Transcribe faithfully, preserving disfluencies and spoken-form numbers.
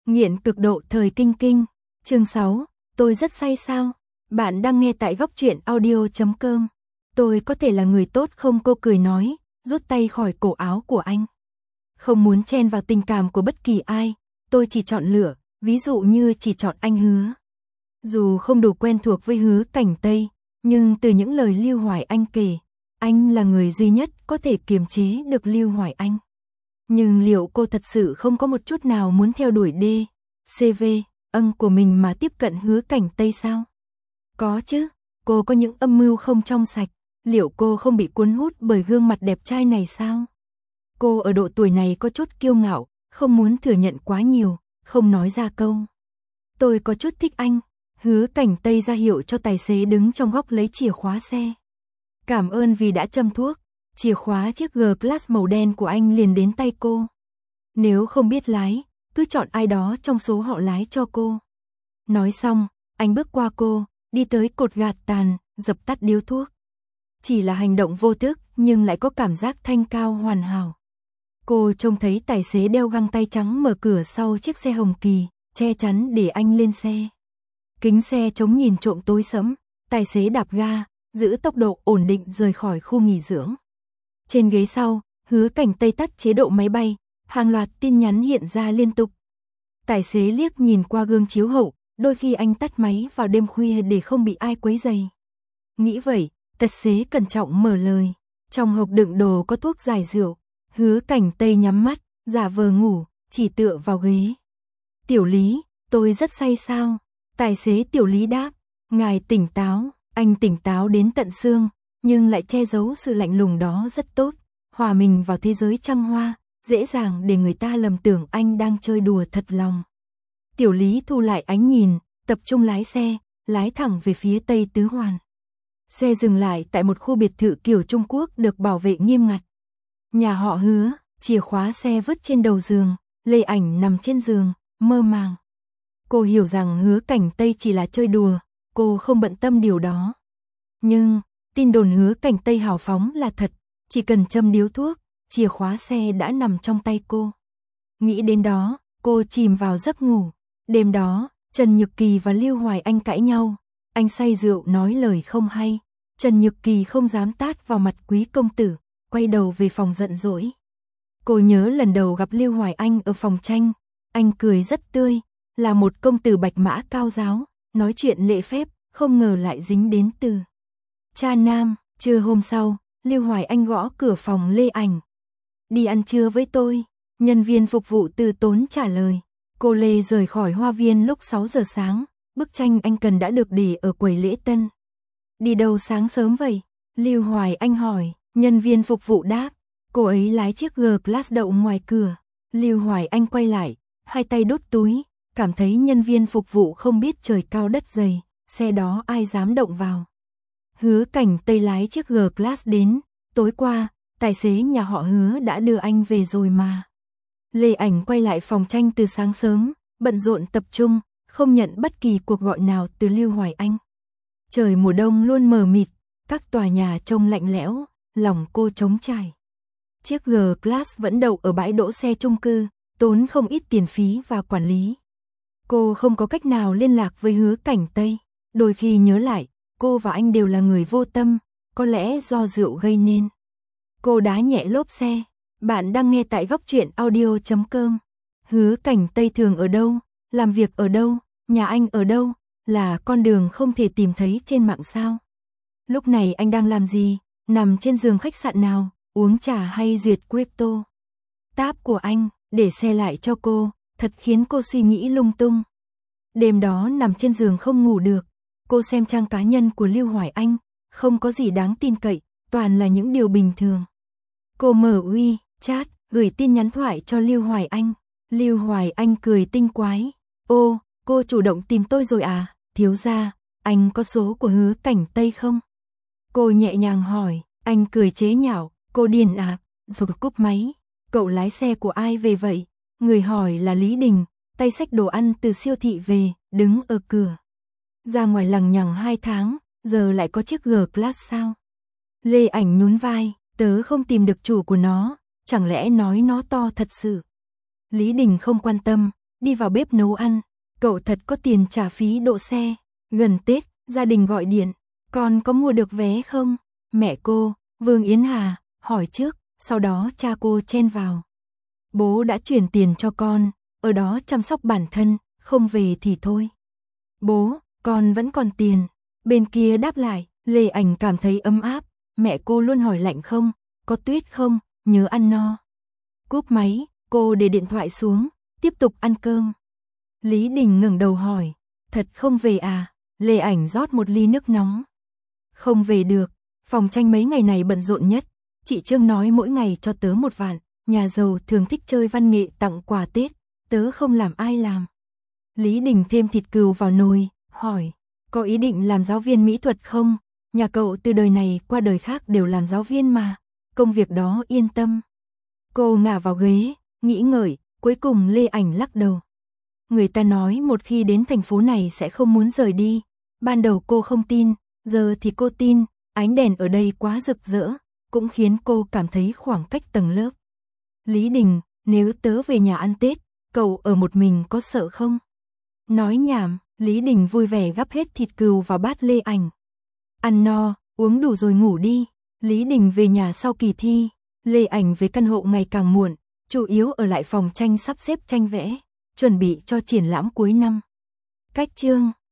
Nghiện cực độ thời kinh kinh. Chương sáu, tôi rất say sao? Bạn đang nghe tại góc truyện audio chấm com. Tôi có thể là người tốt không? Cô cười nói, rút tay khỏi cổ áo của anh. Không muốn chen vào tình cảm của bất kỳ ai, tôi chỉ chọn lựa, ví dụ như chỉ chọn anh Hứa. Dù không đủ quen thuộc với Hứa Cảnh Tây, nhưng từ những lời Lưu Hoài Anh kể, anh là người duy nhất có thể kiềm chế được Lưu Hoài Anh. Nhưng liệu cô thật sự không có một chút nào muốn theo đuổi D, xê vê, ân của mình mà tiếp cận Hứa Cảnh Tây sao? Có chứ, cô có những âm mưu không trong sạch, liệu cô không bị cuốn hút bởi gương mặt đẹp trai này sao? Cô ở độ tuổi này có chút kiêu ngạo, không muốn thừa nhận quá nhiều, không nói ra câu. Tôi có chút thích anh. Hứa Cảnh Tây ra hiệu cho tài xế đứng trong góc lấy chìa khóa xe. Cảm ơn vì đã châm thuốc. Chìa khóa chiếc G-Class màu đen của anh liền đến tay cô. Nếu không biết lái, cứ chọn ai đó trong số họ lái cho cô. Nói xong, anh bước qua cô, đi tới cột gạt tàn, dập tắt điếu thuốc. Chỉ là hành động vô thức nhưng lại có cảm giác thanh cao hoàn hảo. Cô trông thấy tài xế đeo găng tay trắng mở cửa sau chiếc xe hồng kỳ, che chắn để anh lên xe. Kính xe chống nhìn trộm tối sẫm, tài xế đạp ga, giữ tốc độ ổn định rời khỏi khu nghỉ dưỡng. Trên ghế sau, Hứa Cảnh Tây tắt chế độ máy bay, hàng loạt tin nhắn hiện ra liên tục. Tài xế liếc nhìn qua gương chiếu hậu, đôi khi anh tắt máy vào đêm khuya để không bị ai quấy rầy. Nghĩ vậy, tài xế cẩn trọng mở lời. Trong hộp đựng đồ có thuốc giải rượu. Hứa Cảnh Tây nhắm mắt, giả vờ ngủ, chỉ tựa vào ghế. Tiểu Lý, tôi rất say sao? Tài xế Tiểu Lý đáp, ngài tỉnh táo, anh tỉnh táo đến tận xương, nhưng lại che giấu sự lạnh lùng đó rất tốt, hòa mình vào thế giới trăng hoa, dễ dàng để người ta lầm tưởng anh đang chơi đùa thật lòng. Tiểu Lý thu lại ánh nhìn, tập trung lái xe, lái thẳng về phía Tây Tứ Hoàn. Xe dừng lại tại một khu biệt thự kiểu Trung Quốc được bảo vệ nghiêm ngặt. Nhà họ Hứa, chìa khóa xe vứt trên đầu giường, Lê Ảnh nằm trên giường, mơ màng. Cô hiểu rằng Hứa Cảnh Tây chỉ là chơi đùa, cô không bận tâm điều đó. Nhưng, tin đồn Hứa Cảnh Tây hào phóng là thật, chỉ cần châm điếu thuốc, chìa khóa xe đã nằm trong tay cô. Nghĩ đến đó, cô chìm vào giấc ngủ. Đêm đó, Trần Nhược Kỳ và Lưu Hoài Anh cãi nhau, anh say rượu nói lời không hay. Trần Nhược Kỳ không dám tát vào mặt quý công tử, quay đầu về phòng giận dỗi. Cô nhớ lần đầu gặp Lưu Hoài Anh ở phòng tranh, anh cười rất tươi, là một công tử bạch mã cao giáo, nói chuyện lễ phép, không ngờ lại dính đến từ cha nam. Trưa hôm sau, Lưu Hoài Anh gõ cửa phòng Lê Ảnh. Đi ăn trưa với tôi, nhân viên phục vụ từ tốn trả lời. Cô Lê rời khỏi hoa viên lúc sáu giờ sáng, bức tranh anh cần đã được để ở quầy lễ tân. Đi đâu sáng sớm vậy? Lưu Hoài Anh hỏi, nhân viên phục vụ đáp. Cô ấy lái chiếc G-Class đậu ngoài cửa. Lưu Hoài Anh quay lại, hai tay đút túi, cảm thấy nhân viên phục vụ không biết trời cao đất dày, xe đó ai dám động vào. Hứa Cảnh Tây lái chiếc G-Class đến, tối qua, tài xế nhà họ Hứa đã đưa anh về rồi mà. Lê Ảnh quay lại phòng tranh từ sáng sớm, bận rộn tập trung, không nhận bất kỳ cuộc gọi nào từ Lưu Hoài Anh. Trời mùa đông luôn mờ mịt, các tòa nhà trông lạnh lẽo, lòng cô trống trải. Chiếc G-Class vẫn đậu ở bãi đỗ xe chung cư, tốn không ít tiền phí và quản lý. Cô không có cách nào liên lạc với Hứa Cảnh Tây, đôi khi nhớ lại, cô và anh đều là người vô tâm, có lẽ do rượu gây nên. Cô đá nhẹ lốp xe, bạn đang nghe tại góc truyện audio chấm com. Hứa Cảnh Tây thường ở đâu, làm việc ở đâu, nhà anh ở đâu, là con đường không thể tìm thấy trên mạng sao? Lúc này anh đang làm gì, nằm trên giường khách sạn nào, uống trà hay duyệt crypto? Táp của anh, để xe lại cho cô, thật khiến cô suy nghĩ lung tung. Đêm đó nằm trên giường không ngủ được, cô xem trang cá nhân của Lưu Hoài Anh, không có gì đáng tin cậy, toàn là những điều bình thường. Cô mở uy, chat, gửi tin nhắn thoại cho Lưu Hoài Anh. Lưu Hoài Anh cười tinh quái. Ô, cô chủ động tìm tôi rồi à, thiếu gia, anh có số của Hứa Cảnh Tây không? Cô nhẹ nhàng hỏi, anh cười chế nhạo, cô điên à, rồi cúp máy. Cậu lái xe của ai về vậy? Người hỏi là Lý Đình, tay xách đồ ăn từ siêu thị về, đứng ở cửa. Ra ngoài lằng nhằng hai tháng, giờ lại có chiếc G-Class sao? Lê Ảnh nhún vai, tớ không tìm được chủ của nó, chẳng lẽ nói nó to thật sự? Lý Đình không quan tâm, đi vào bếp nấu ăn. Cậu thật có tiền trả phí độ xe. Gần Tết, gia đình gọi điện. Con có mua được vé không? Mẹ cô, Vương Yến Hà, hỏi trước, sau đó cha cô chen vào. Bố đã chuyển tiền cho con, ở đó chăm sóc bản thân, không về thì thôi. Bố, con vẫn còn tiền. Bên kia đáp lại, Lê Ảnh cảm thấy ấm áp. Mẹ cô luôn hỏi lạnh không, có tuyết không, nhớ ăn no. Cúp máy, cô để điện thoại xuống, tiếp tục ăn cơm. Lý Đình ngẩng đầu hỏi, thật không về à? Lê Ảnh rót một ly nước nóng. Không về được, phòng tranh mấy ngày này bận rộn nhất. Chị Trương nói mỗi ngày cho tớ một vạn, nhà giàu thường thích chơi văn nghệ tặng quà Tết, tớ không làm ai làm. Lý Đình thêm thịt cừu vào nồi, hỏi, có ý định làm giáo viên mỹ thuật không? Nhà cậu từ đời này qua đời khác đều làm giáo viên mà, công việc đó yên tâm. Cô ngả vào ghế, nghĩ ngợi, cuối cùng Lê Ảnh lắc đầu. Người ta nói một khi đến thành phố này sẽ không muốn rời đi. Ban đầu cô không tin, giờ thì cô tin, ánh đèn ở đây quá rực rỡ, cũng khiến cô cảm thấy khoảng cách tầng lớp. Lý Đình, nếu tớ về nhà ăn Tết, cậu ở một mình có sợ không? Nói nhảm, Lý Đình vui vẻ gắp hết thịt cừu vào bát Lê Ảnh. Ăn no, uống đủ rồi ngủ đi. Lý Đình về nhà sau kỳ thi, Lê Ảnh về căn hộ ngày càng muộn, chủ yếu ở lại phòng tranh sắp xếp tranh vẽ, chuẩn bị cho triển lãm cuối năm. Cách chương